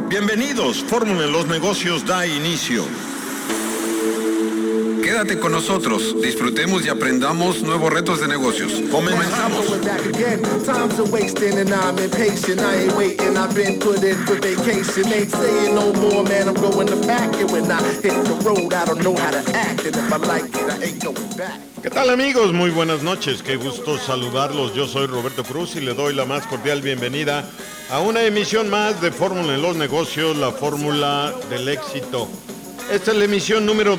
Bienvenidos, Fórmula en los Negocios da inicio. Quédate con nosotros, disfrutemos y aprendamos nuevos retos de negocios. Comenzamos. ¿Qué tal, amigos? Muy buenas noches, qué gusto saludarlos. Yo soy Roberto Cruz y le doy la más cordial bienvenida a una emisión más de Fórmula en los Negocios, la fórmula del éxito. Esta es la emisión número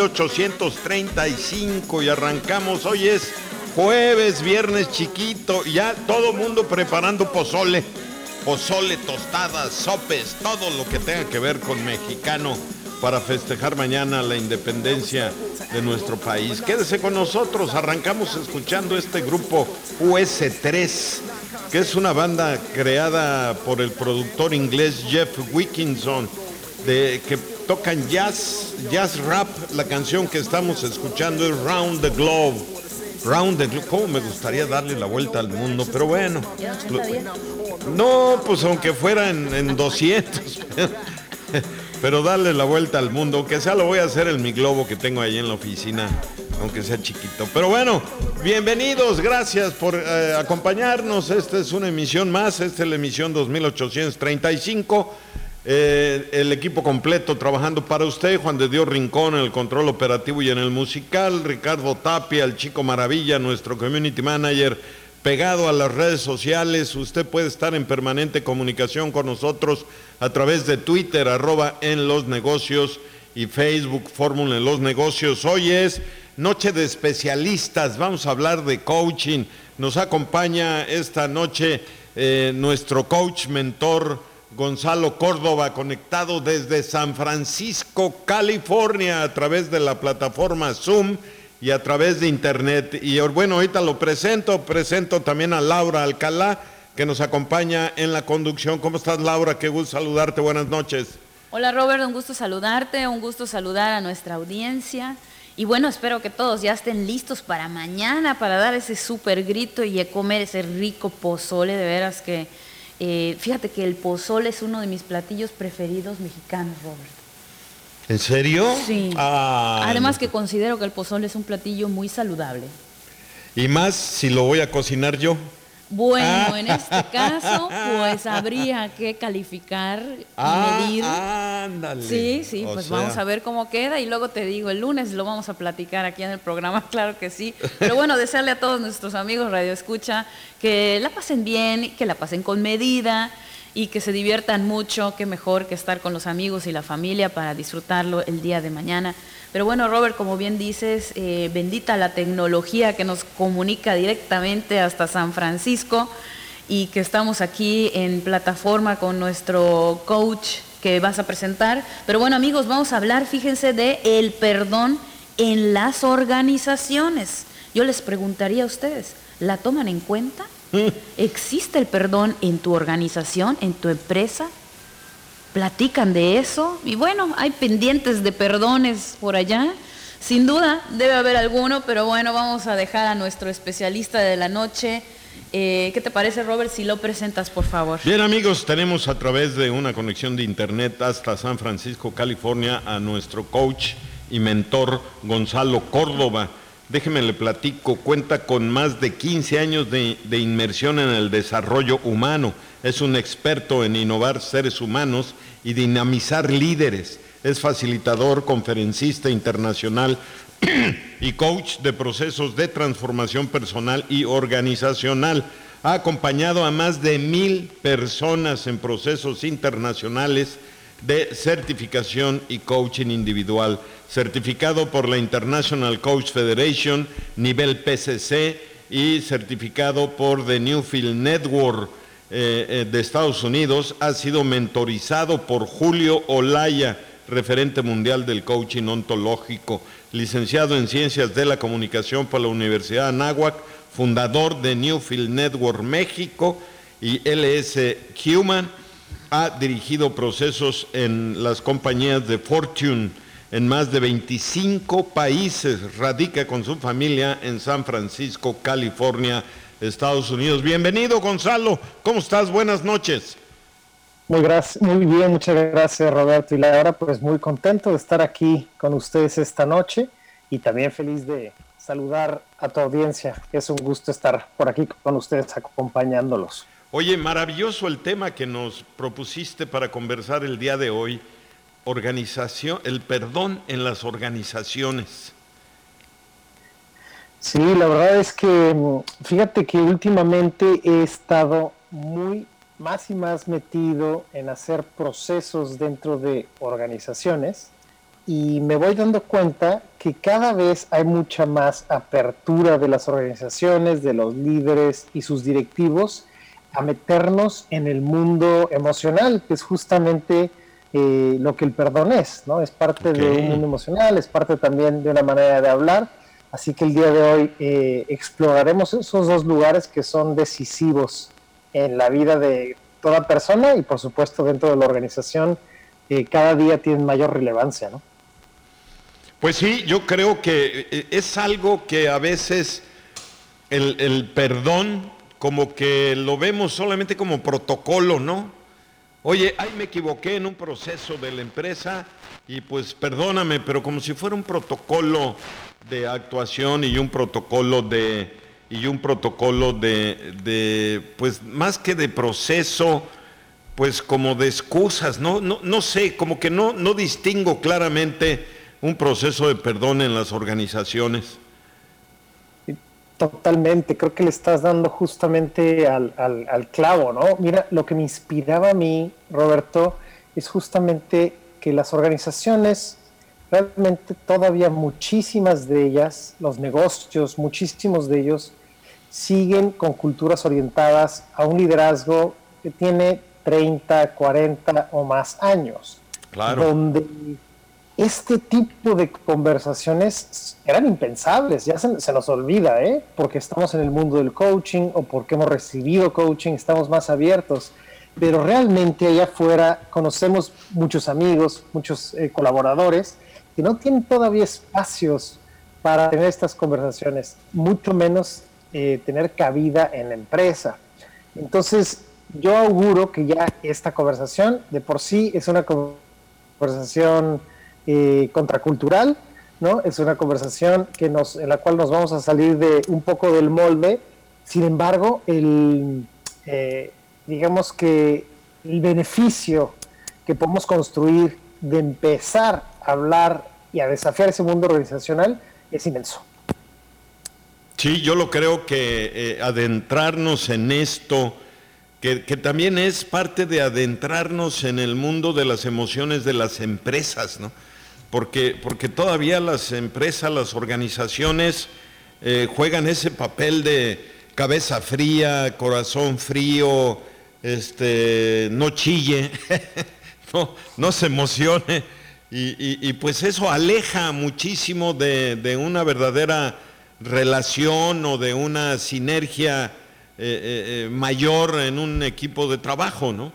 2835 y arrancamos. Hoy es jueves, viernes chiquito, ya todo mundo preparando pozole, tostadas, sopes, todo lo que tenga que ver con mexicano para festejar mañana la independencia de nuestro país. Quédese con nosotros, arrancamos escuchando este grupo US3, que es una banda creada por el productor inglés Jeff Wilkinson, que tocan jazz rap. La canción que estamos escuchando es Round the Globe. ¿Cómo me gustaría darle la vuelta al mundo? Pero bueno. No, pues aunque fuera en 200. Pero darle la vuelta al mundo, aunque sea lo voy a hacer en mi globo que tengo ahí en la oficina, aunque sea chiquito. Pero bueno, bienvenidos, gracias por acompañarnos. Esta es una emisión más, esta es la emisión 2835. El equipo completo trabajando para usted: Juan de Dios Rincón en el control operativo y en el musical, Ricardo Tapia, el Chico Maravilla, nuestro community manager, pegado a las redes sociales. Usted puede estar en permanente comunicación con nosotros a través de Twitter, @enlosnegocios, y Facebook, Fórmula en los Negocios. Hoy es noche de especialistas, vamos a hablar de coaching. Nos acompaña esta noche nuestro coach mentor Gonzalo Córdoba, conectado desde San Francisco, California, a través de la plataforma Zoom y a través de internet. Y bueno, ahorita lo presento también a Laura Alcalá, que nos acompaña en la conducción. ¿Cómo estás, Laura? Qué gusto saludarte, buenas noches. Hola, Robert, un gusto saludarte, un gusto saludar a nuestra audiencia. Y bueno, espero que todos ya estén listos para mañana, para dar ese súper grito y comer ese rico pozole. De veras que, fíjate que el pozole es uno de mis platillos preferidos mexicanos, Robert. ¿En serio? Sí. Además no. Que considero que el pozole es un platillo muy saludable. Y más si lo voy a cocinar yo. Bueno, en este caso, pues habría que calificar y medir. Ándale. Sí, pues vamos a ver cómo queda y luego te digo, el lunes lo vamos a platicar aquí en el programa, claro que sí. Pero bueno, desearle a todos nuestros amigos Radio Escucha que la pasen bien, que la pasen con medida y que se diviertan mucho. Qué mejor que estar con los amigos y la familia para disfrutarlo el día de mañana. Pero bueno, Robert, como bien dices, bendita la tecnología que nos comunica directamente hasta San Francisco y que estamos aquí en plataforma con nuestro coach que vas a presentar. Pero bueno, amigos, vamos a hablar, fíjense, de el perdón en las organizaciones. Yo les preguntaría a ustedes, ¿la toman en cuenta? ¿Existe el perdón en tu organización, en tu empresa? ¿Platican de eso? Y bueno, hay pendientes de perdones por allá. Sin duda, debe haber alguno, pero bueno, vamos a dejar a nuestro especialista de la noche. ¿Qué te parece, Robert, si lo presentas, por favor? Bien, amigos, tenemos a través de una conexión de internet hasta San Francisco, California, a nuestro coach y mentor Gonzalo Córdoba. Déjeme le platico, cuenta con más de 15 años de inmersión en el desarrollo humano. Es un experto en innovar seres humanos y dinamizar líderes. Es facilitador, conferencista internacional y coach de procesos de transformación personal y organizacional. Ha acompañado a más de 1,000 personas en procesos internacionales de certificación y coaching individual, certificado por la International Coach Federation, nivel PCC, y certificado por The Newfield Network de Estados Unidos. Ha sido mentorizado por Julio Olaya, referente mundial del coaching ontológico, licenciado en Ciencias de la Comunicación por la Universidad Anáhuac, fundador de Newfield Network México y LS Human. Ha dirigido procesos en las compañías de Fortune en más de 25 países. Radica con su familia en San Francisco, California, Estados Unidos. Bienvenido, Gonzalo. ¿Cómo estás? Buenas noches. Muy bien, muchas gracias Roberto y Laura, pues muy contento de estar aquí con ustedes esta noche y también feliz de saludar a tu audiencia. Es un gusto estar por aquí con ustedes acompañándolos. Oye, maravilloso el tema que nos propusiste para conversar el día de hoy, organización, el perdón en las organizaciones. Sí, la verdad es que fíjate que últimamente he estado muy más y más metido en hacer procesos dentro de organizaciones y me voy dando cuenta que cada vez hay mucha más apertura de las organizaciones, de los líderes y sus directivos a meternos en el mundo emocional, que es justamente lo que el perdón es, ¿no? Es parte de un mundo emocional, es parte también de una manera de hablar. Así que el día de hoy exploraremos esos dos lugares que son decisivos en la vida de toda persona y por supuesto dentro de la organización cada día tienen mayor relevancia, ¿no? Pues sí, yo creo que es algo que a veces el perdón como que lo vemos solamente como protocolo, ¿no? Oye, ay, me equivoqué en un proceso de la empresa y pues perdóname, pero como si fuera un protocolo de actuación y un protocolo de pues más que de proceso, pues como de excusas, ¿no? No sé, como que no distingo claramente un proceso de perdón en las organizaciones. Totalmente, creo que le estás dando justamente al clavo, ¿no? Mira, lo que me inspiraba a mí, Roberto, es justamente que las organizaciones, realmente todavía muchísimas de ellas, los negocios, muchísimos de ellos, siguen con culturas orientadas a un liderazgo que tiene 30, 40 o más años. Claro. Donde este tipo de conversaciones eran impensables, ya se nos olvida, porque estamos en el mundo del coaching o porque hemos recibido coaching, estamos más abiertos, pero realmente allá afuera conocemos muchos amigos, muchos colaboradores que no tienen todavía espacios para tener estas conversaciones, mucho menos tener cabida en la empresa. Entonces, yo auguro que ya esta conversación de por sí es una conversación contracultural, ¿no? Es una conversación en la cual nos vamos a salir de un poco del molde. Sin embargo, digamos que el beneficio que podemos construir de empezar a hablar y a desafiar ese mundo organizacional es inmenso. Sí, yo lo creo que adentrarnos en esto, que también es parte de adentrarnos en el mundo de las emociones de las empresas, ¿no? Porque todavía las empresas, las organizaciones juegan ese papel de cabeza fría, corazón frío, no chille, no se emocione, y pues eso aleja muchísimo de una verdadera relación o de una sinergia mayor en un equipo de trabajo, ¿no?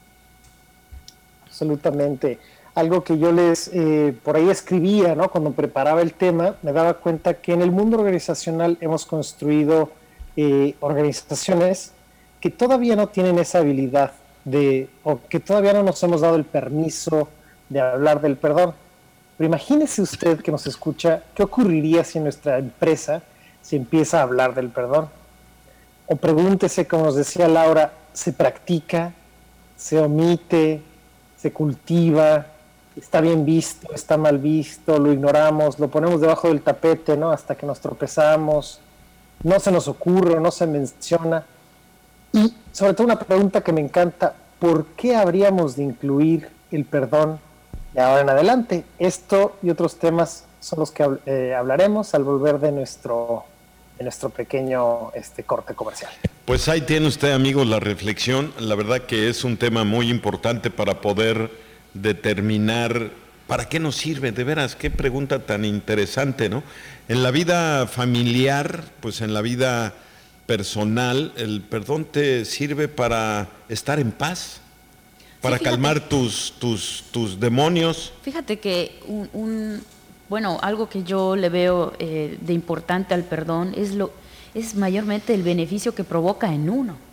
Absolutamente. Algo que yo por ahí escribía, ¿no? Cuando preparaba el tema, me daba cuenta que en el mundo organizacional hemos construido organizaciones que todavía no tienen esa habilidad o que todavía no nos hemos dado el permiso de hablar del perdón. Pero imagínese usted que nos escucha, ¿qué ocurriría si en nuestra empresa se empieza a hablar del perdón? O pregúntese, como nos decía Laura, ¿se practica? ¿Se omite? ¿Se cultiva? ¿Está bien visto? ¿Está mal visto? ¿Lo ignoramos? ¿Lo ponemos debajo del tapete, ¿no? Hasta que nos tropezamos? ¿No se nos ocurre? ¿No se menciona? Y sobre todo una pregunta que me encanta, ¿por qué habríamos de incluir el perdón de ahora en adelante? Esto y otros temas son los que hablaremos al volver de nuestro pequeño corte comercial. Pues ahí tiene usted, amigos, la reflexión. La verdad que es un tema muy importante para poder determinar para qué nos sirve. De veras, qué pregunta tan interesante, ¿no? En la vida familiar, pues en la vida personal, el perdón te sirve para estar en paz, para calmar tus demonios. Fíjate que bueno, algo que yo le veo de importante al perdón es mayormente el beneficio que provoca en uno.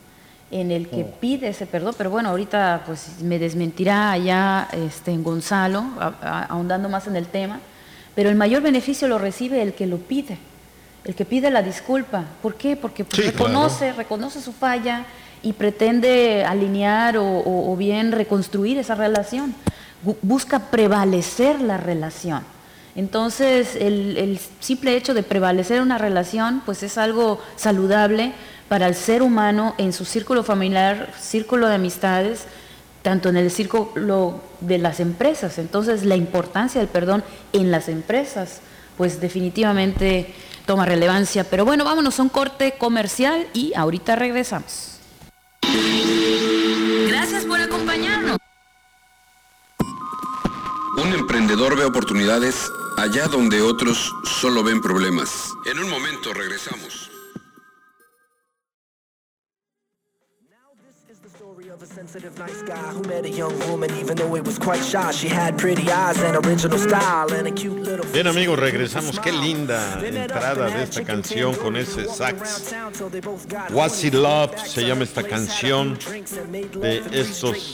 en el que pide ese perdón, pero bueno, ahorita pues me desmentirá allá en Gonzalo, ahondando más en el tema, pero el mayor beneficio lo recibe el que lo pide, el que pide la disculpa. ¿Por qué? Porque pues, reconoce su falla y pretende alinear o bien reconstruir esa relación, busca prevalecer la relación. Entonces, el simple hecho de prevalecer una relación, pues es algo saludable para el ser humano en su círculo familiar, círculo de amistades, tanto en el círculo de las empresas. Entonces, la importancia del perdón en las empresas, pues definitivamente toma relevancia. Pero bueno, vámonos a un corte comercial y ahorita regresamos. Gracias por acompañarnos. Un emprendedor ve oportunidades allá donde otros solo ven problemas. En un momento regresamos. Sensitive, nice guy who met a young woman even though it was quite shy. She had pretty eyes and original style and a cute little. Bien, amigos, regresamos. Qué linda entrada de esta canción con ese sax. What's It Love se llama esta canción de estos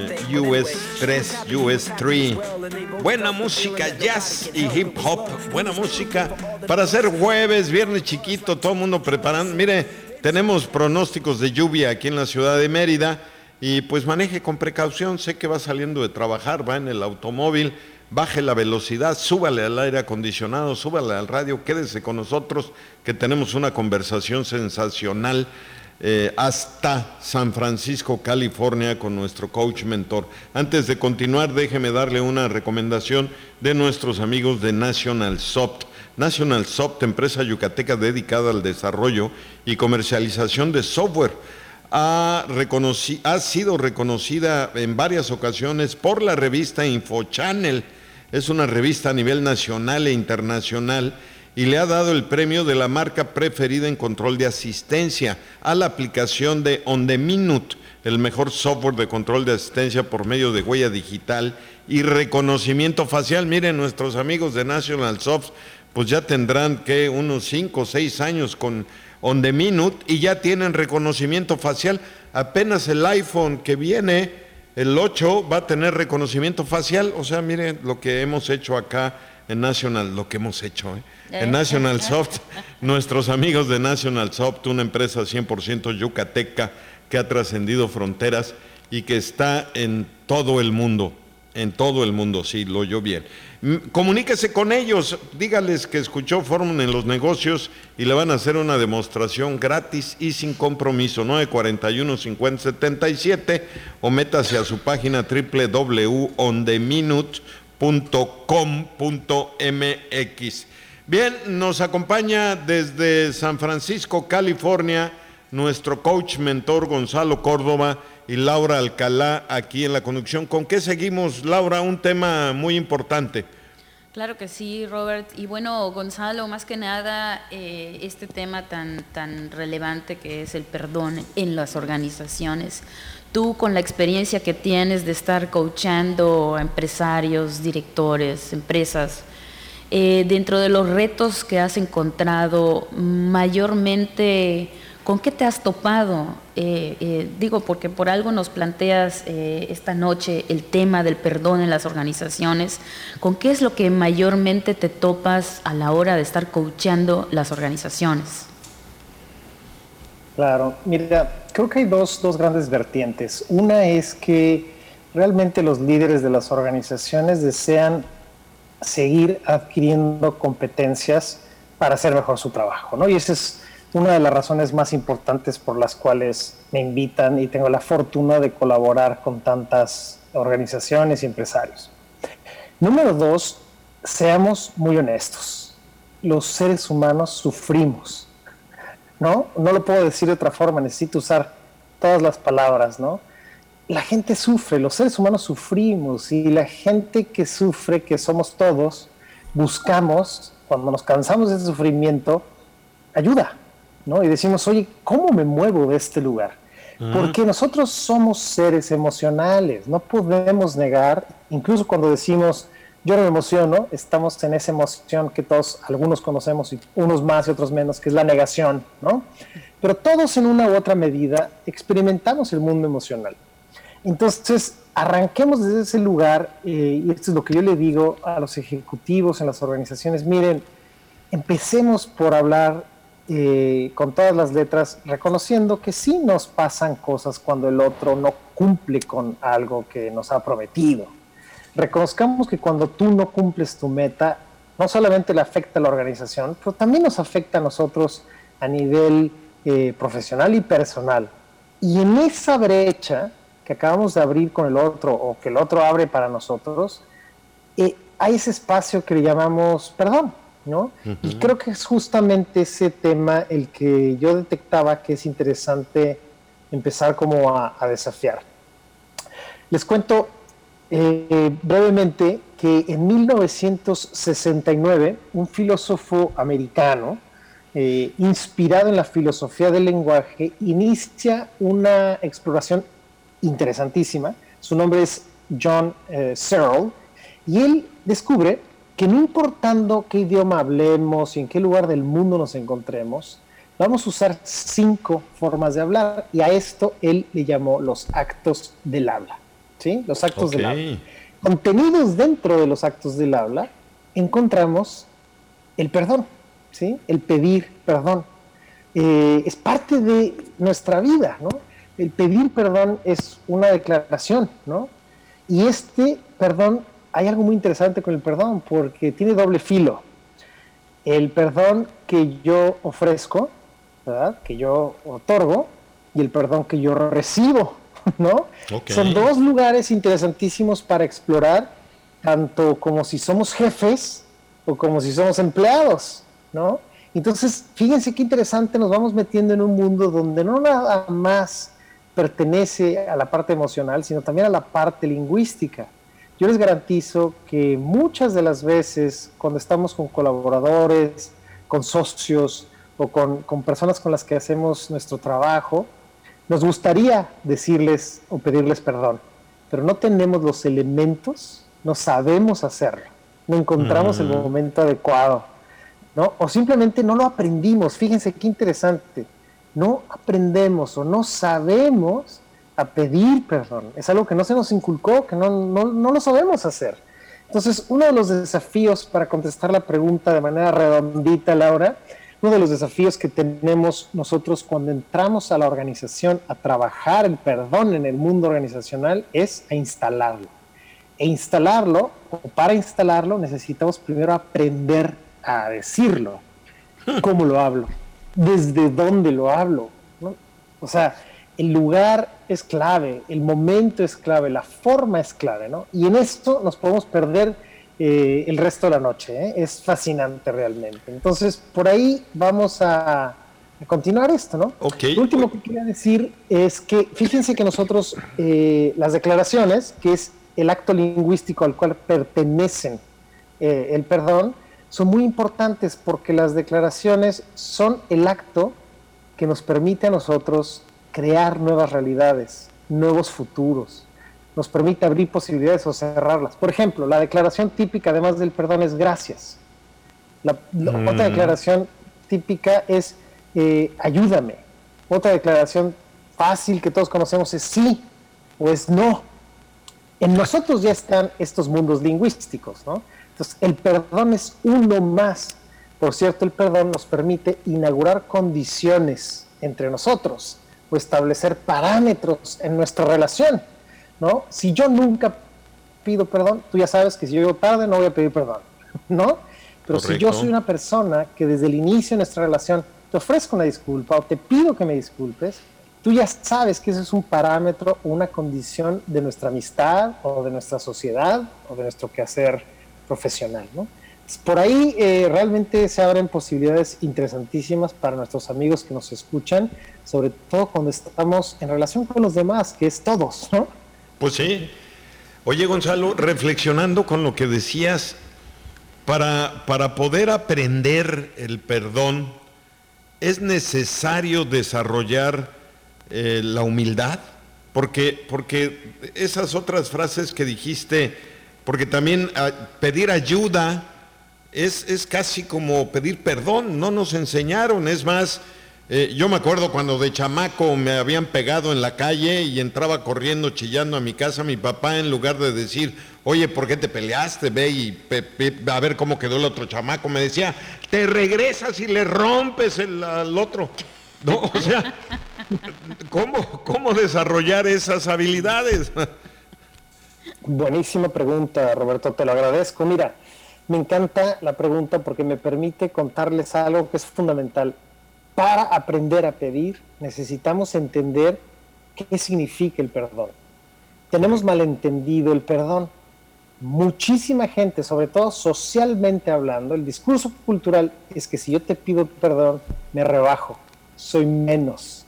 US3, US3. Buena música, jazz y hip hop. Buena música para hacer jueves, viernes chiquito, todo el mundo preparando. Mire, tenemos pronósticos de lluvia aquí en la ciudad de Mérida. Y pues maneje con precaución, sé que va saliendo de trabajar, va en el automóvil, baje la velocidad, súbale al aire acondicionado, súbale al radio, quédese con nosotros que tenemos una conversación sensacional hasta San Francisco, California, con nuestro coach mentor. Antes de continuar, déjeme darle una recomendación de nuestros amigos de National Soft. National Soft, empresa yucateca dedicada al desarrollo y comercialización de software. Ha sido reconocida en varias ocasiones por la revista InfoChannel. Es una revista a nivel nacional e internacional y le ha dado el premio de la marca preferida en control de asistencia a la aplicación de On The Minute, el mejor software de control de asistencia por medio de huella digital y reconocimiento facial. Miren, nuestros amigos de National Soft pues ya tendrán que unos 5 o 6 años con On The Minute y ya tienen reconocimiento facial. Apenas el iPhone que viene, el 8, va a tener reconocimiento facial. O sea, miren lo que hemos hecho acá en National, en National Soft. Nuestros amigos de National Soft, una empresa 100% yucateca que ha trascendido fronteras y que está en todo el mundo. En todo el mundo, sí, lo oyó bien. Comuníquese con ellos, dígales que escuchó Fórmula en los Negocios y le van a hacer una demostración gratis y sin compromiso. 941-5077 o métase a su página www.ontheminute.com.mx. Bien, nos acompaña desde San Francisco, California, nuestro coach mentor Gonzalo Córdoba y Laura Alcalá aquí en la conducción. ¿Con qué seguimos, Laura? Un tema muy importante. Claro que sí, Robert. Y bueno, Gonzalo, más que nada, este tema tan relevante que es el perdón en las organizaciones. Tú, con la experiencia que tienes de estar coachando a empresarios, directores, empresas, dentro de los retos que has encontrado, mayormente, ¿con qué te has topado? Digo, porque por algo nos planteas esta noche el tema del perdón en las organizaciones. ¿Con qué es lo que mayormente te topas a la hora de estar coachando las organizaciones? Claro, mira, creo que hay dos grandes vertientes. Una es que realmente los líderes de las organizaciones desean seguir adquiriendo competencias para hacer mejor su trabajo, ¿no? Y esa es una de las razones más importantes por las cuales me invitan y tengo la fortuna de colaborar con tantas organizaciones y empresarios. Número 2, seamos muy honestos. Los seres humanos sufrimos, ¿no? No lo puedo decir de otra forma, necesito usar todas las palabras, ¿no? La gente sufre, los seres humanos sufrimos y la gente que sufre, que somos todos, buscamos, cuando nos cansamos de ese sufrimiento, ayuda, ¿no? Y decimos, oye, ¿cómo me muevo de este lugar? Porque nosotros somos seres emocionales, no podemos negar, incluso cuando decimos, yo no me emociono, estamos en esa emoción que todos, algunos conocemos, y unos más y otros menos, que es la negación, ¿no? Pero todos en una u otra medida experimentamos el mundo emocional. Entonces, arranquemos desde ese lugar, y esto es lo que yo le digo a los ejecutivos en las organizaciones: miren, empecemos por hablar con todas las letras, reconociendo que sí nos pasan cosas cuando el otro no cumple con algo que nos ha prometido. Reconozcamos que cuando tú no cumples tu meta, no solamente le afecta a la organización, pero también nos afecta a nosotros a nivel profesional y personal. Y en esa brecha que acabamos de abrir con el otro, o que el otro abre para nosotros, hay ese espacio que le llamamos perdón, ¿no? Uh-huh. Y creo que es justamente ese tema el que yo detectaba que es interesante empezar como a desafiar. Les cuento brevemente que en 1969 un filósofo americano, inspirado en la filosofía del lenguaje, inicia una exploración interesantísima. Su nombre es John Searle, y él descubre que no importando qué idioma hablemos y en qué lugar del mundo nos encontremos, vamos a usar 5 formas de hablar, y a esto él le llamó los actos del habla. ¿Sí? Los actos del habla. Contenidos dentro de los actos del habla encontramos el perdón, ¿sí? El pedir perdón. Es parte de nuestra vida, ¿no? El pedir perdón es una declaración, ¿no? Y este perdón, hay algo muy interesante con el perdón, porque tiene doble filo. El perdón que yo ofrezco, ¿verdad?, que yo otorgo, y el perdón que yo recibo, ¿no? Son 2 lugares interesantísimos para explorar, tanto como si somos jefes o como si somos empleados, ¿no? Entonces, fíjense qué interesante, nos vamos metiendo en un mundo donde no nada más pertenece a la parte emocional, sino también a la parte lingüística. Yo les garantizo que muchas de las veces, cuando estamos con colaboradores, con socios o con personas con las que hacemos nuestro trabajo, nos gustaría decirles o pedirles perdón, pero no tenemos los elementos, no sabemos hacerlo, no encontramos el momento adecuado, ¿no? O simplemente no lo aprendimos. Fíjense qué interesante, no aprendemos o no sabemos a pedir perdón. Es algo que no se nos inculcó, que no lo sabemos hacer. Entonces, uno de los desafíos, para contestar la pregunta de manera redondita, Laura, uno de los desafíos que tenemos nosotros cuando entramos a la organización a trabajar el perdón en el mundo organizacional es a instalarlo. E instalarlo, o para instalarlo, necesitamos primero aprender a decirlo. ¿Cómo lo hablo? ¿Desde dónde lo hablo? ¿No? O sea, el lugar es clave, el momento es clave, la forma es clave, ¿no? Y en esto nos podemos perder el resto de la noche, ¿eh? Es fascinante realmente. Entonces, por ahí vamos a continuar esto, ¿no? Okay. Lo último que quería decir es que, fíjense que nosotros, las declaraciones, que es el acto lingüístico al cual pertenecen el perdón, son muy importantes, porque las declaraciones son el acto que nos permite a nosotros crear nuevas realidades, nuevos futuros. Nos permite abrir posibilidades o cerrarlas. Por ejemplo, la declaración típica, además del perdón, es gracias. Otra declaración típica es ayúdame. Otra declaración fácil que todos conocemos es sí o es no. En nosotros ya están estos mundos lingüísticos, ¿no? Entonces, el perdón es uno más. Por cierto, el perdón nos permite inaugurar condiciones entre nosotros o establecer parámetros en nuestra relación, ¿no? Si yo nunca pido perdón, tú ya sabes que si yo llego tarde no voy a pedir perdón, ¿no? Pero correcto. Si yo soy una persona que desde el inicio de nuestra relación te ofrezco una disculpa o te pido que me disculpes, tú ya sabes que ese es un parámetro o una condición de nuestra amistad o de nuestra sociedad o de nuestro quehacer profesional, ¿no? Por ahí realmente se abren posibilidades interesantísimas para nuestros amigos que nos escuchan, sobre todo cuando estamos en relación con los demás, que es todos, ¿no? Pues sí. Oye, Gonzalo, reflexionando con lo que decías, para poder aprender el perdón, ¿es necesario desarrollar la humildad? Porque esas otras frases que dijiste, porque también pedir ayuda es casi como pedir perdón, no nos enseñaron. Es más, yo me acuerdo cuando de chamaco me habían pegado en la calle y entraba corriendo, chillando a mi casa, mi papá, en lugar de decir, oye, ¿por qué te peleaste? Ve y a ver cómo quedó el otro chamaco, me decía, te regresas y le rompes al otro. No, o sea, ¿cómo desarrollar esas habilidades? Buenísima pregunta, Roberto, te lo agradezco. Mira, me encanta la pregunta porque me permite contarles algo que es fundamental. Para aprender a pedir, necesitamos entender qué significa el perdón. Tenemos malentendido el perdón. Muchísima gente, sobre todo socialmente hablando, el discurso cultural es que si yo te pido perdón, me rebajo, soy menos,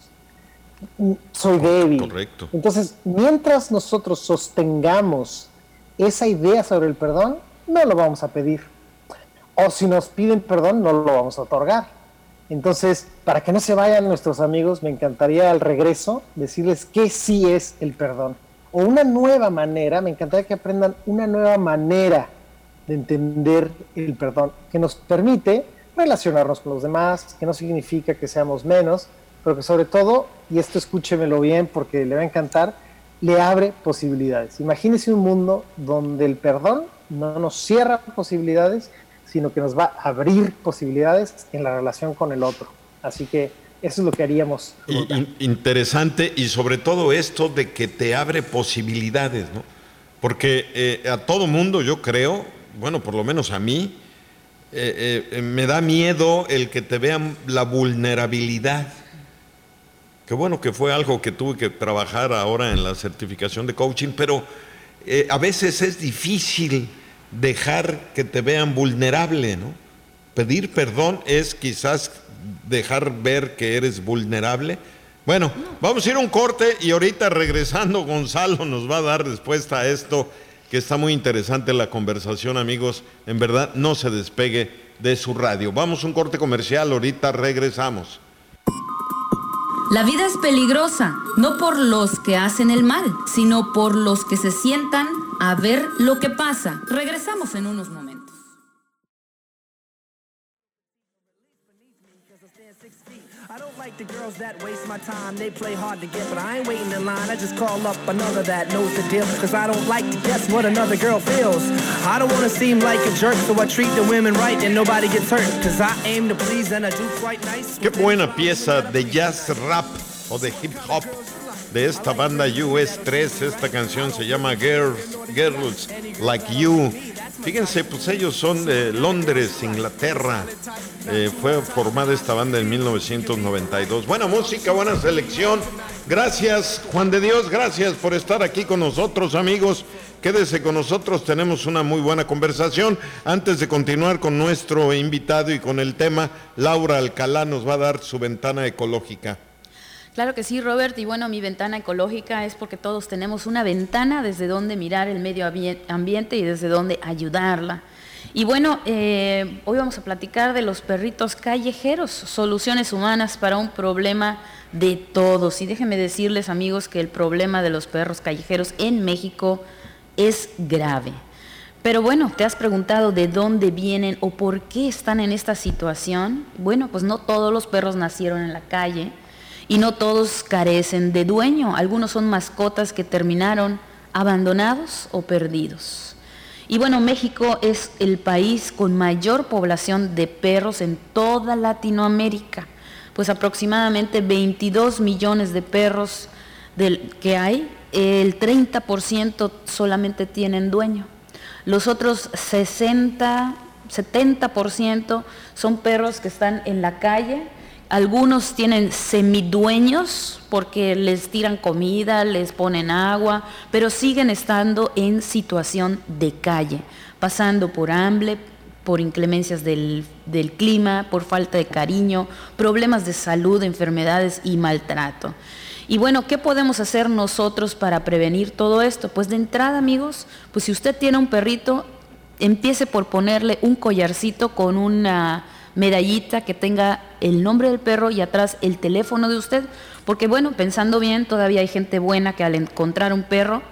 soy débil. Correcto. Entonces, mientras nosotros sostengamos esa idea sobre el perdón, no lo vamos a pedir. O si nos piden perdón, no lo vamos a otorgar. Entonces, para que no se vayan nuestros amigos, me encantaría al regreso decirles qué sí es el perdón. O una nueva manera, me encantaría que aprendan una nueva manera de entender el perdón, que nos permite relacionarnos con los demás, que no significa que seamos menos, pero que sobre todo, y esto escúchemelo bien porque le va a encantar, le abre posibilidades. Imagínense un mundo donde el perdón no nos cierra posibilidades, sino que nos va a abrir posibilidades en la relación con el otro. Así que eso es lo que haríamos. Interesante, y sobre todo esto de que te abre posibilidades, ¿no? Porque a todo mundo, yo creo, bueno, por lo menos a mí, me da miedo el que te vean la vulnerabilidad. Qué bueno que fue algo que tuve que trabajar ahora en la certificación de coaching, pero a veces es difícil dejar que te vean vulnerable, ¿no? Pedir perdón es quizás dejar ver que eres vulnerable. Bueno, vamos a ir a un corte y ahorita regresando Gonzalo nos va a dar respuesta a esto, que está muy interesante la conversación, amigos. En verdad, no se despegue de su radio. Vamos a un corte comercial, ahorita regresamos. La vida es peligrosa, no por los que hacen el mal, sino por los que se sientan a ver lo que pasa. Regresamos en unos momentos. I don't like the girls that waste my time. They play hard to get, but I ain't waiting in line. I just call up another that knows the deal. Cause I don't like to guess what another girl feels. I don't wanna seem like a jerk, so I treat the women right and nobody gets hurt. Cause I aim to please and I do quite nice. Qué buena pieza de jazz rap o de hip hop de esta banda US3. Esta canción se llama Girls Like You. Fíjense, pues ellos son de Londres, Inglaterra. Fue formada esta banda en 1992. Buena música, buena selección. Gracias, Juan de Dios, gracias por estar aquí con nosotros, amigos. Quédese con nosotros, tenemos una muy buena conversación. Antes de continuar con nuestro invitado y con el tema, Laura Alcalá nos va a dar su ventana ecológica. Claro que sí, Robert, y bueno, mi ventana ecológica es porque todos tenemos una ventana desde donde mirar el medio ambiente y desde donde ayudarla. Y bueno, hoy vamos a platicar de los perritos callejeros, soluciones humanas para un problema de todos. Y déjenme decirles, amigos, que el problema de los perros callejeros en México es grave. Pero bueno, ¿te has preguntado de dónde vienen o por qué están en esta situación? Bueno, pues no todos los perros nacieron en la calle. Y no todos carecen de dueño, algunos son mascotas que terminaron abandonados o perdidos. Y bueno, México es el país con mayor población de perros en toda Latinoamérica, pues aproximadamente 22 millones de perros que hay, el 30% solamente tienen dueño. Los otros 70% son perros que están en la calle. Algunos tienen semidueños porque les tiran comida, les ponen agua, pero siguen estando en situación de calle, pasando por hambre, por inclemencias del clima, por falta de cariño, problemas de salud, enfermedades y maltrato. Y bueno, ¿qué podemos hacer nosotros para prevenir todo esto? Pues de entrada, amigos, pues si usted tiene un perrito, empiece por ponerle un collarcito con una medallita que tenga el nombre del perro y atrás el teléfono de usted, porque bueno, pensando bien, todavía hay gente buena que al encontrar un perro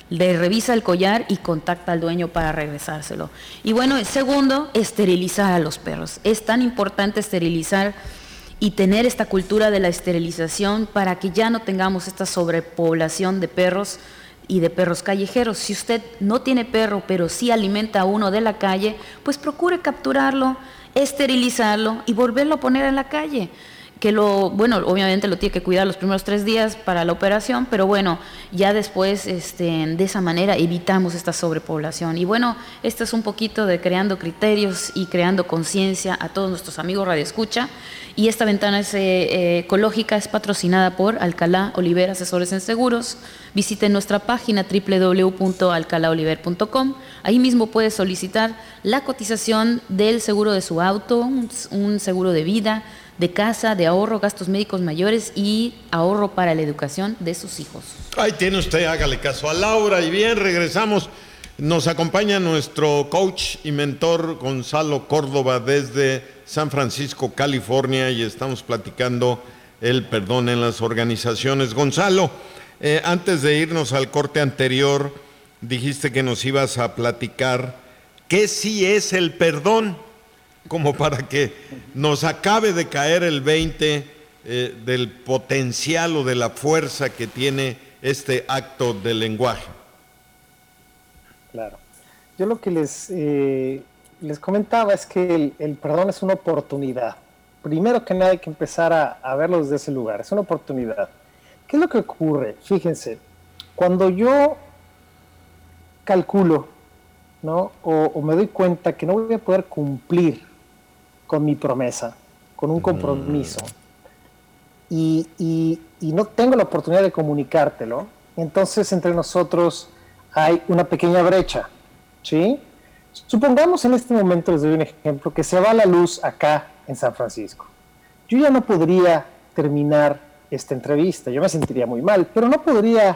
Le revisa el collar y contacta al dueño para regresárselo. Y bueno, segundo, esterilizar a los perros. Es tan importante esterilizar y tener esta cultura de la esterilización para que ya no tengamos esta sobrepoblación de perros y de perros callejeros. Si usted no tiene perro, pero sí alimenta a uno de la calle, pues procure capturarlo, esterilizarlo y volverlo a poner en la calle. Obviamente lo tiene que cuidar los primeros 3 días para la operación, pero bueno, ya después de esa manera evitamos esta sobrepoblación. Y bueno, esto es un poquito de creando criterios y creando conciencia a todos nuestros amigos Radio Escucha. Y esta ventana ecológica es patrocinada por Alcalá Oliver Asesores en Seguros. Visiten nuestra página www.alcalaoliver.com. Ahí mismo puede solicitar la cotización del seguro de su auto, un seguro de vida, de casa, de ahorro, gastos médicos mayores y ahorro para la educación de sus hijos. Ahí tiene usted, hágale caso a Laura. Y bien, regresamos. Nos acompaña nuestro coach y mentor Gonzalo Córdoba desde San Francisco, California, y estamos platicando el perdón en las organizaciones. Gonzalo, antes de irnos al corte anterior, dijiste que nos ibas a platicar qué sí es el perdón, como para que nos acabe de caer el 20 del potencial o de la fuerza que tiene este acto del lenguaje. Claro. Yo lo que les comentaba es que el perdón es una oportunidad. Primero que nada hay que empezar a verlo desde ese lugar. Es una oportunidad. ¿Qué es lo que ocurre? Fíjense, cuando yo calculo, ¿no? o me doy cuenta que no voy a poder cumplir con mi promesa, con un compromiso, y no tengo la oportunidad de comunicártelo, entonces entre nosotros hay una pequeña brecha, ¿sí? Supongamos en este momento, les doy un ejemplo, que se va la luz acá en San Francisco. Yo ya no podría terminar esta entrevista, yo me sentiría muy mal, pero no podría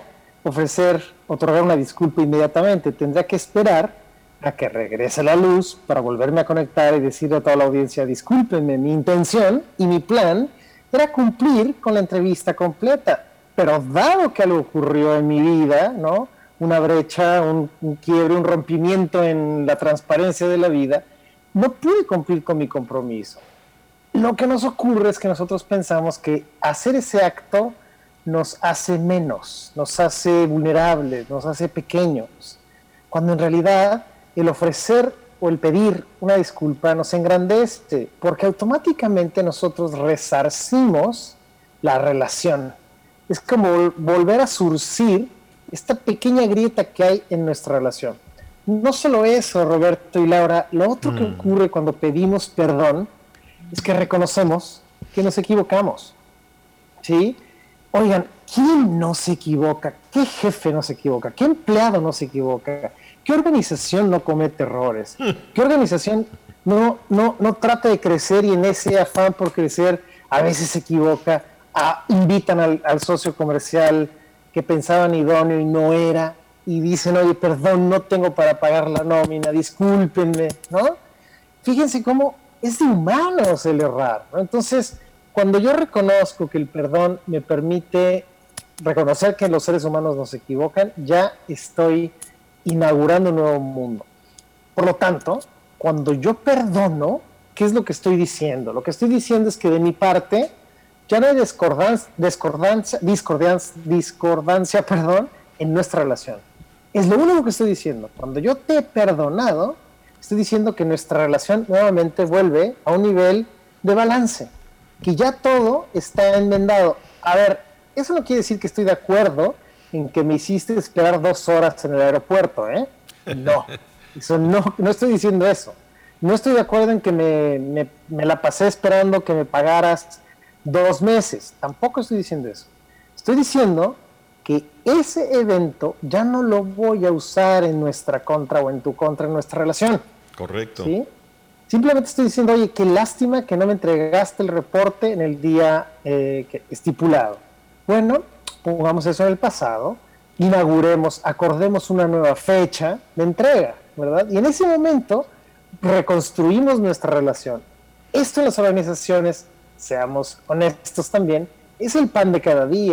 otorgar una disculpa inmediatamente, tendría que esperar a que regrese la luz para volverme a conectar y decirle a toda la audiencia, discúlpenme, mi intención y mi plan era cumplir con la entrevista completa, pero dado que algo ocurrió en mi vida, ¿no? Una brecha, un quiebre, un rompimiento en la transparencia de la vida, no pude cumplir con mi compromiso. Lo que nos ocurre es que nosotros pensamos que hacer ese acto nos hace menos, nos hace vulnerables, nos hace pequeños, cuando en realidad el ofrecer o el pedir una disculpa nos engrandece, porque automáticamente nosotros resarcimos la relación. Es como volver a surcir esta pequeña grieta que hay en nuestra relación. No solo eso, Roberto y Laura, lo otro que ocurre cuando pedimos perdón es que reconocemos que nos equivocamos, ¿sí? Oigan, ¿quién no se equivoca? ¿Qué jefe no se equivoca? ¿Qué empleado no se equivoca? ¿Qué organización no comete errores? ¿Qué organización no trata de crecer y en ese afán por crecer a veces se equivoca? Invitan al socio comercial que pensaban idóneo y no era, y dicen, oye, perdón, no tengo para pagar la nómina, discúlpenme, ¿no? Fíjense cómo es de humanos el errar, ¿no? Entonces, cuando yo reconozco que el perdón me permite reconocer que los seres humanos nos equivocan, ya estoy inaugurando un nuevo mundo. Por lo tanto, cuando yo perdono, ¿qué es lo que estoy diciendo? Lo que estoy diciendo es que de mi parte ya no hay discordancia, en nuestra relación. Es lo único que estoy diciendo. Cuando yo te he perdonado, estoy diciendo que nuestra relación nuevamente vuelve a un nivel de balance, que ya todo está enmendado. A ver, eso no quiere decir que estoy de acuerdo en que me hiciste esperar 2 horas en el aeropuerto, ¿eh? No, no estoy diciendo eso. No estoy de acuerdo en que me la pasé esperando que me pagaras 2 meses. Tampoco estoy diciendo eso. Estoy diciendo que ese evento ya no lo voy a usar en nuestra contra o en tu contra en nuestra relación. Correcto. ¿Sí? Simplemente estoy diciendo, oye, qué lástima que no me entregaste el reporte en el día estipulado. Bueno, pongamos eso en el pasado, acordemos una nueva fecha de entrega, ¿verdad? Y en ese momento reconstruimos nuestra relación. Esto en las organizaciones, seamos honestos también, es el pan de cada día.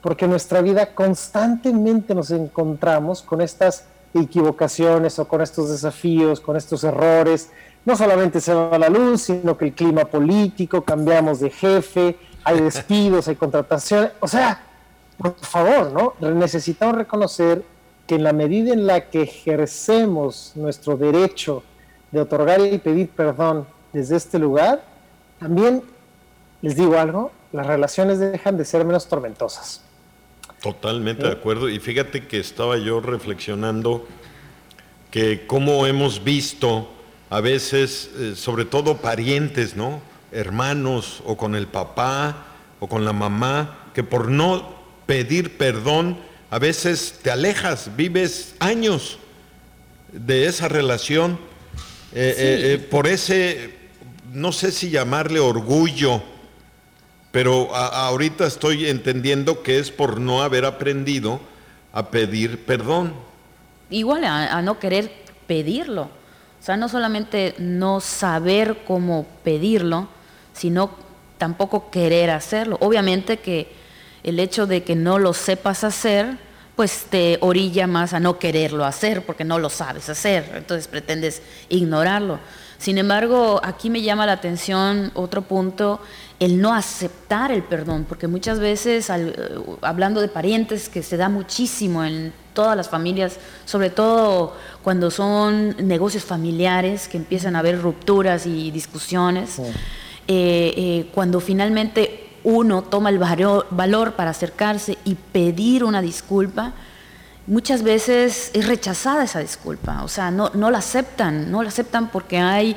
porque en nuestra vida constantemente nos encontramos con estas equivocaciones o con estos desafíos, con estos errores. No solamente se va la luz, sino que el clima político, cambiamos de jefe, hay despidos, hay contrataciones. O sea, por favor, ¿no? Necesitamos reconocer que en la medida en la que ejercemos nuestro derecho de otorgar y pedir perdón desde este lugar, también, les digo algo, las relaciones dejan de ser menos tormentosas. Totalmente de acuerdo. Y fíjate que estaba yo reflexionando que cómo hemos visto a veces, sobre todo parientes, ¿no? Hermanos o con el papá o con la mamá, que por no pedir perdón, a veces te alejas, vives años de esa relación, por ese, no sé si llamarle orgullo, pero ahorita estoy entendiendo que es por no haber aprendido a pedir perdón. Igual a no querer pedirlo. O sea, no solamente no saber cómo pedirlo, sino tampoco querer hacerlo. Obviamente que el hecho de que no lo sepas hacer, pues te orilla más a no quererlo hacer, porque no lo sabes hacer, entonces pretendes ignorarlo. Sin embargo, aquí me llama la atención otro punto, el no aceptar el perdón, porque muchas veces, hablando de parientes, que se da muchísimo en todas las familias, sobre todo cuando son negocios familiares, que empiezan a haber rupturas y discusiones, cuando finalmente uno toma el valor para acercarse y pedir una disculpa, muchas veces es rechazada esa disculpa, o sea, no la aceptan porque hay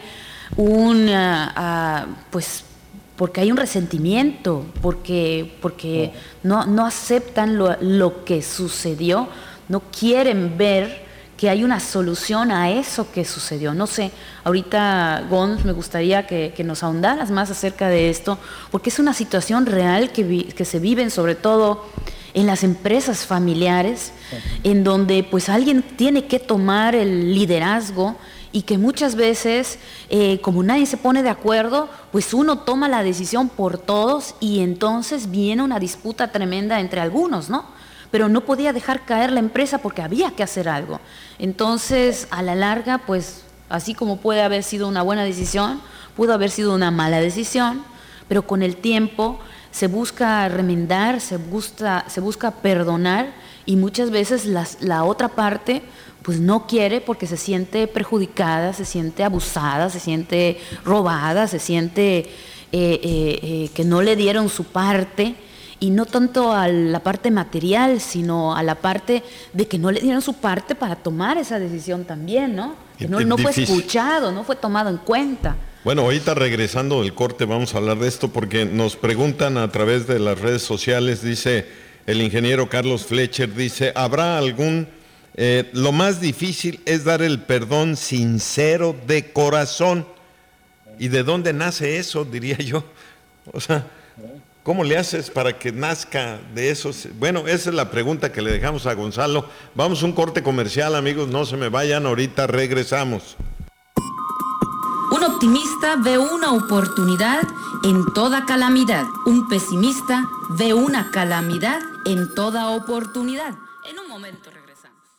porque hay un resentimiento, porque no aceptan lo que sucedió, no quieren ver que hay una solución a eso que sucedió. No sé, ahorita, Gon, me gustaría que nos ahondaras más acerca de esto, porque es una situación real que se viven sobre todo en las empresas familiares, en donde pues alguien tiene que tomar el liderazgo y que muchas veces, como nadie se pone de acuerdo, pues uno toma la decisión por todos y entonces viene una disputa tremenda entre algunos, ¿no? Pero no podía dejar caer la empresa porque había que hacer algo. Entonces, a la larga, pues, así como puede haber sido una buena decisión, pudo haber sido una mala decisión, pero con el tiempo se busca remendar, se busca perdonar, y muchas veces la otra parte pues no quiere porque se siente perjudicada, se siente abusada, se siente robada, se siente que no le dieron su parte. Y no tanto a la parte material, sino a la parte de que no le dieron su parte para tomar esa decisión también, ¿no? Que no fue escuchado, no fue tomado en cuenta. Bueno, ahorita regresando del corte vamos a hablar de esto porque nos preguntan a través de las redes sociales, dice el ingeniero Carlos Fletcher, dice, ¿habrá algún... lo más difícil es dar el perdón sincero de corazón? ¿Y de dónde nace eso, diría yo? O sea... ¿cómo le haces para que nazca de eso? Bueno, esa es la pregunta que le dejamos a Gonzalo. Vamos a un corte comercial, amigos, no se me vayan, ahorita regresamos. Un optimista ve una oportunidad en toda calamidad. Un pesimista ve una calamidad en toda oportunidad. En un momento regresamos.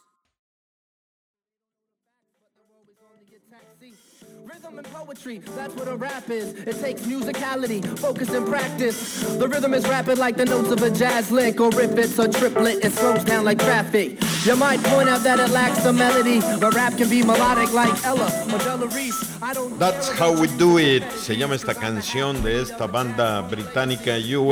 Rhythm and poetry, that's what a rap is. It takes musicality, focus and practice. The rhythm is rapid like the notes of a jazz lick, or if it's a triplet, it slows down like traffic. You might point out that it lacks the melody, but rap can be melodic like Ella or Della Reese. That's How We Do It, se llama esta canción de esta banda británica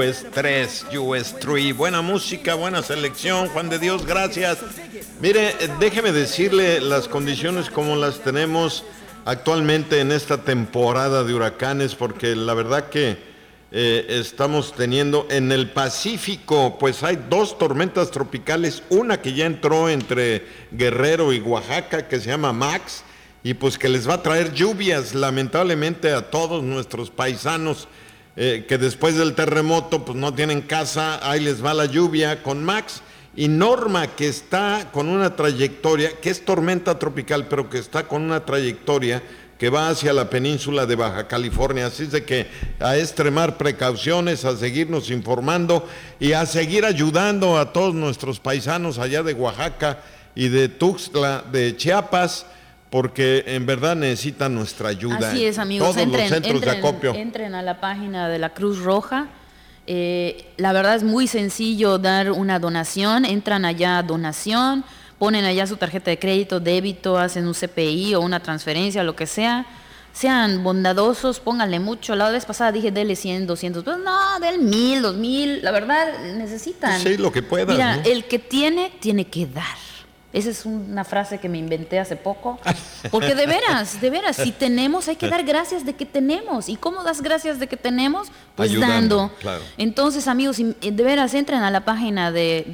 US3. Buena música, buena selección, Juan de Dios, gracias. Mire, déjeme decirle las condiciones como las tenemos actualmente en esta temporada de huracanes, porque la verdad que estamos teniendo en el Pacífico, pues hay 2 tormentas tropicales, una que ya entró entre Guerrero y Oaxaca, que se llama Max, y pues que les va a traer lluvias, lamentablemente, a todos nuestros paisanos que después del terremoto pues no tienen casa, ahí les va la lluvia con Max. Y Norma, que está con una trayectoria, que es tormenta tropical, pero que está con una trayectoria que va hacia la península de Baja California. Así es de que a extremar precauciones, a seguirnos informando y a seguir ayudando a todos nuestros paisanos allá de Oaxaca y de Tuxtla, de Chiapas, porque en verdad necesitan nuestra ayuda. Así es, amigos. Todos los centros de acopio. Entren a la página de la Cruz Roja. La verdad es muy sencillo dar una donación. Entran allá a donación, ponen allá su tarjeta de crédito, débito, hacen un CPI o una transferencia, lo que sea. Sean bondadosos, pónganle mucho. La vez pasada dije, dele 100, 200, pues no, den 1000, 2000. La verdad, necesitan. Sí, lo que puedan. Mira, ¿no? el que tiene que dar. Esa es una frase que me inventé hace poco. Porque de veras, si tenemos, hay que dar gracias de que tenemos. ¿Y cómo das gracias de que tenemos? Pues ayudando, dando. claro. Entonces, amigos, de veras, entren a la página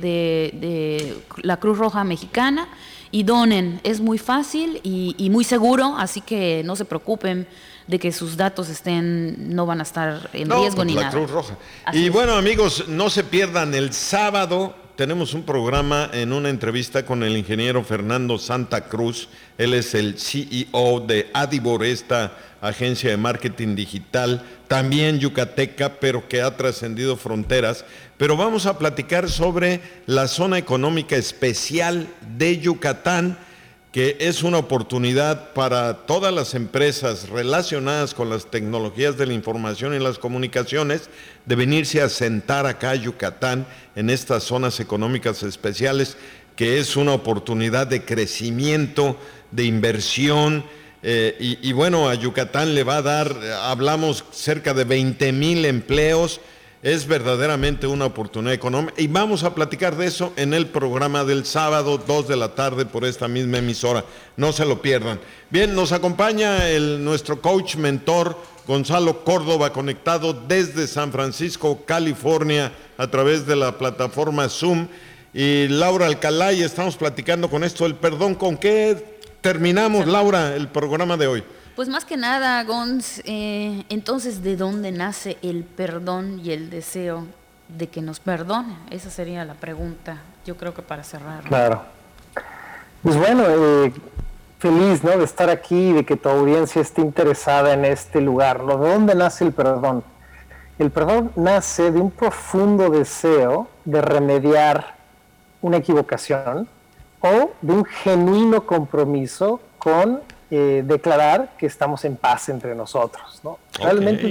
de la Cruz Roja Mexicana y donen. Es muy fácil y muy seguro, así que no se preocupen de que sus datos no van a estar en riesgo ni la nada. Cruz Roja. Así Y es. bueno, amigos, no se pierdan el sábado. Tenemos un programa en una entrevista con el ingeniero Fernando Santa Cruz. Él es el CEO de Adibor, esta agencia de marketing digital, también yucateca, pero que ha trascendido fronteras. Pero vamos a platicar sobre la zona económica especial de Yucatán, que es una oportunidad para todas las empresas relacionadas con las tecnologías de la información y las comunicaciones de venirse a asentar acá a Yucatán en estas zonas económicas especiales, que es una oportunidad de crecimiento, de inversión, y bueno, a Yucatán le va a dar, hablamos cerca de 20,000 empleos. Es verdaderamente una oportunidad económica y vamos a platicar de eso en el programa del sábado, 2 de la tarde por esta misma emisora. No se lo pierdan. Bien, nos acompaña nuestro coach mentor Gonzalo Córdoba, conectado desde San Francisco, California, a través de la plataforma Zoom. Y Laura Alcalá, y estamos platicando con esto del perdón. ¿Con qué terminamos, Laura, el programa de hoy? Pues más que nada, Gonz, entonces, ¿de dónde nace el perdón y el deseo de que nos perdone? Esa sería la pregunta, yo creo que para cerrar, ¿no? Claro. Pues bueno, feliz, ¿no?, de estar aquí, de que tu audiencia esté interesada en este lugar, ¿no? ¿De dónde nace el perdón? El perdón nace de un profundo deseo de remediar una equivocación o de un genuino compromiso con declarar que estamos en paz entre nosotros, ¿no? Okay. Realmente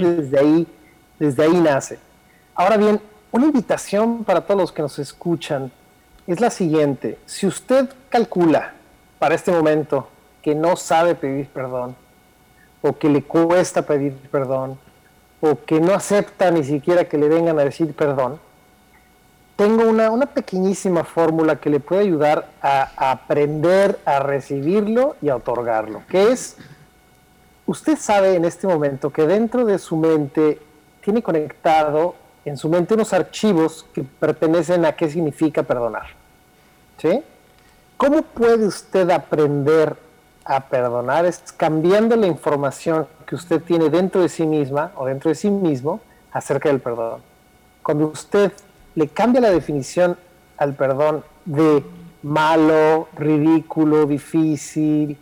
desde ahí nace. Ahora bien, una invitación para todos los que nos escuchan es la siguiente: si usted calcula para este momento que no sabe pedir perdón, o que le cuesta pedir perdón, o que no acepta ni siquiera que le vengan a decir perdón, tengo una pequeñísima fórmula que le puede ayudar a aprender a recibirlo y a otorgarlo, que es, usted sabe en este momento que dentro de su mente tiene conectado en su mente unos archivos que pertenecen a qué significa perdonar, ¿sí? ¿Cómo puede usted aprender a perdonar? Es cambiando la información que usted tiene dentro de sí misma o dentro de sí mismo acerca del perdón. Cuando usted le cambia la definición al perdón de malo, ridículo, difícil,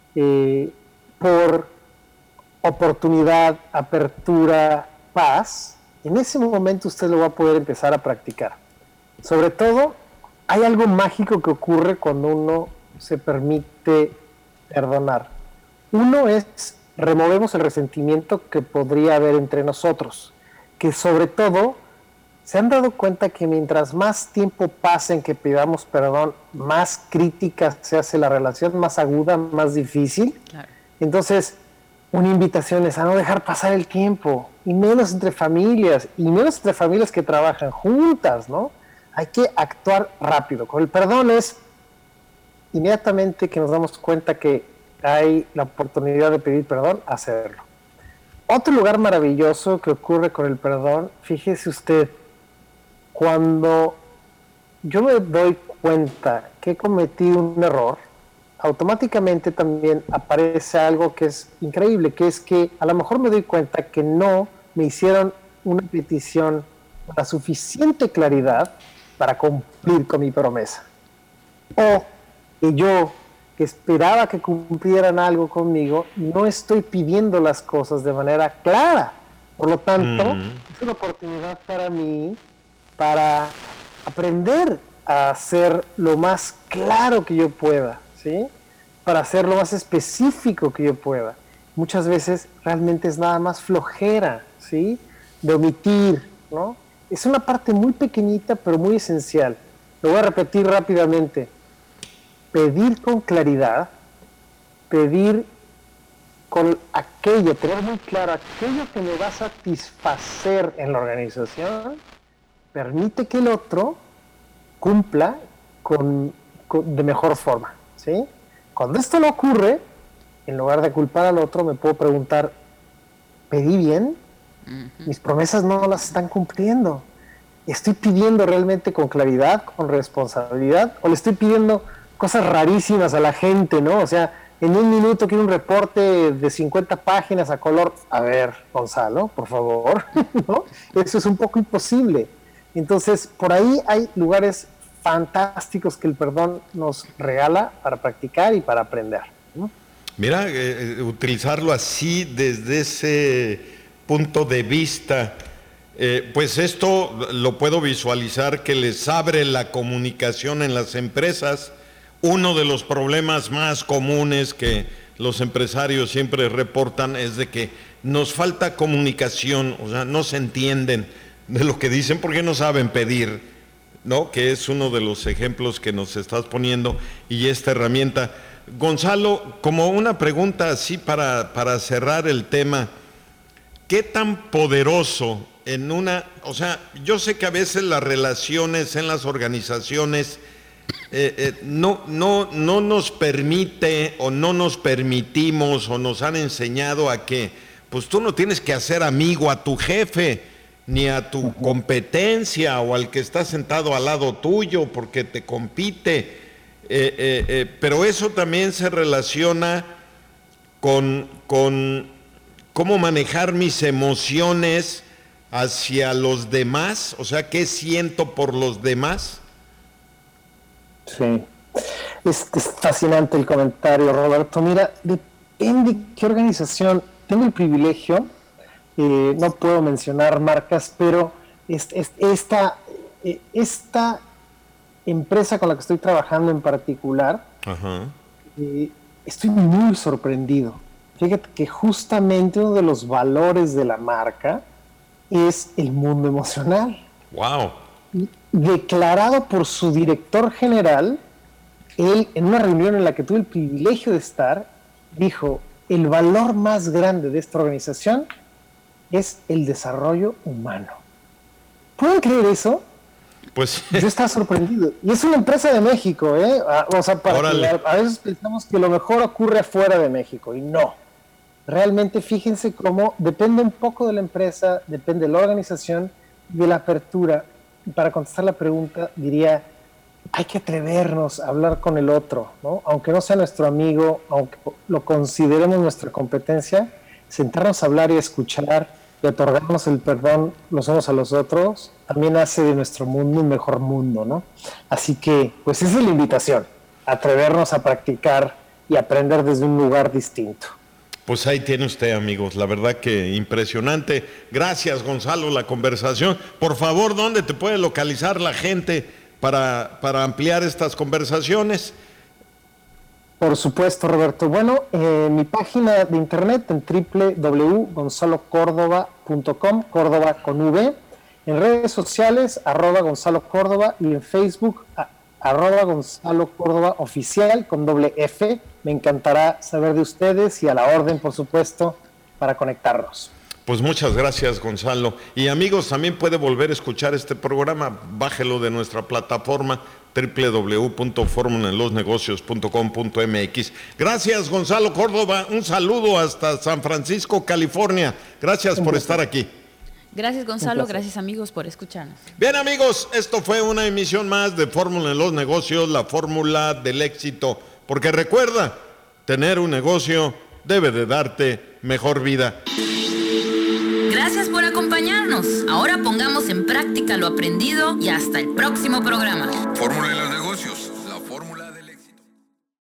por oportunidad, apertura, paz, en ese momento usted lo va a poder empezar a practicar. Sobre todo, hay algo mágico que ocurre cuando uno se permite perdonar. Uno es, removemos el resentimiento que podría haber entre nosotros, que sobre todo, ¿se han dado cuenta que mientras más tiempo pasa en que pidamos perdón, más crítica se hace la relación, más aguda, más difícil? Claro. Entonces, una invitación es a no dejar pasar el tiempo, y menos entre familias que trabajan juntas, ¿no? Hay que actuar rápido. Con el perdón es inmediatamente que nos damos cuenta que hay la oportunidad de pedir perdón, hacerlo. Otro lugar maravilloso que ocurre con el perdón, fíjese usted, cuando yo me doy cuenta que he cometido un error, automáticamente también aparece algo que es increíble, que es que a lo mejor me doy cuenta que no me hicieron una petición con la suficiente claridad para cumplir con mi promesa. O que yo que esperaba que cumplieran algo conmigo, no estoy pidiendo las cosas de manera clara. Por lo tanto, es una oportunidad para mí para aprender a hacer lo más claro que yo pueda, ¿sí? Para hacer lo más específico que yo pueda. Muchas veces realmente es nada más flojera, ¿sí? De omitir, ¿no? Es una parte muy pequeñita, pero muy esencial. Lo voy a repetir rápidamente. Pedir con claridad, pedir con aquello, tener muy claro aquello que me va a satisfacer en la organización, permite que el otro cumpla de mejor forma, ¿sí? Cuando esto no ocurre, en lugar de culpar al otro, me puedo preguntar, ¿pedí bien? Mis promesas no las están cumpliendo. ¿Estoy pidiendo realmente con claridad, con responsabilidad? ¿O le estoy pidiendo cosas rarísimas a la gente, ¿no? O sea, en un minuto quiero un reporte de 50 páginas a color. A ver, Gonzalo, por favor, ¿no? Eso es un poco imposible. Entonces, por ahí hay lugares fantásticos que el perdón nos regala para practicar y para aprender, ¿no? Mira, utilizarlo así desde ese punto de vista, pues esto lo puedo visualizar que les abre la comunicación en las empresas. Uno de los problemas más comunes que los empresarios siempre reportan es de que nos falta comunicación, o sea, no se entienden de lo que dicen porque no saben pedir, ¿no? Que es uno de los ejemplos que nos estás poniendo y esta herramienta. Gonzalo, como una pregunta así para cerrar el tema, ¿qué tan poderoso o sea, yo sé que a veces las relaciones en las organizaciones no nos permite o no nos permitimos o nos han enseñado a que pues tú no tienes que hacer amigo a tu jefe ni a tu competencia o al que está sentado al lado tuyo porque te compite, pero eso también se relaciona con cómo manejar mis emociones hacia los demás, o sea, ¿qué siento por los demás? Sí, es fascinante el comentario, Roberto. Mira, depende de qué organización. Tengo el privilegio, no puedo mencionar marcas, pero esta empresa con la que estoy trabajando en particular, estoy muy sorprendido. Fíjate que justamente uno de los valores de la marca es el mundo emocional. ¡Wow! Declarado por su director general, él en una reunión en la que tuve el privilegio de estar, dijo, el valor más grande de esta organización es el desarrollo humano. ¿Pueden creer eso? Pues yo estaba sorprendido. Y es una empresa de México, ¿eh? O sea, a veces pensamos que lo mejor ocurre afuera de México, y no. Realmente fíjense cómo depende un poco de la empresa, depende de la organización, de la apertura. Y para contestar la pregunta, diría, hay que atrevernos a hablar con el otro, ¿no? Aunque no sea nuestro amigo, aunque lo consideremos nuestra competencia, sentarnos a hablar y escuchar y otorgarnos el perdón los unos a los otros, también hace de nuestro mundo un mejor mundo, ¿no? Así que, pues esa es la invitación, atrevernos a practicar y aprender desde un lugar distinto. Pues ahí tiene usted, amigos, la verdad que impresionante. Gracias, Gonzalo, la conversación. Por favor, ¿dónde te puede localizar la gente para ampliar estas conversaciones? Por supuesto, Roberto. Bueno, mi página de internet en www.gonzalocordova.com, Córdoba con V. En redes sociales, @Gonzalo Córdoba, y en Facebook, @Gonzalo Córdoba Oficial con F. Me encantará saber de ustedes y a la orden, por supuesto, para conectarnos. Pues muchas gracias, Gonzalo. Y amigos, también puede volver a escuchar este programa. Bájelo de nuestra plataforma www.formulaenlosnegocios.com.mx. Gracias, Gonzalo Córdoba. Un saludo hasta San Francisco, California. Gracias por estar aquí. Gracias, Gonzalo. Gracias, amigos, por escucharnos. Bien, amigos, esto fue una emisión más de Fórmula en los Negocios, la fórmula del éxito. Porque recuerda, tener un negocio debe de darte mejor vida. Gracias por acompañarnos. Ahora pongamos en práctica lo aprendido y hasta el próximo programa. Fórmula en los Negocios.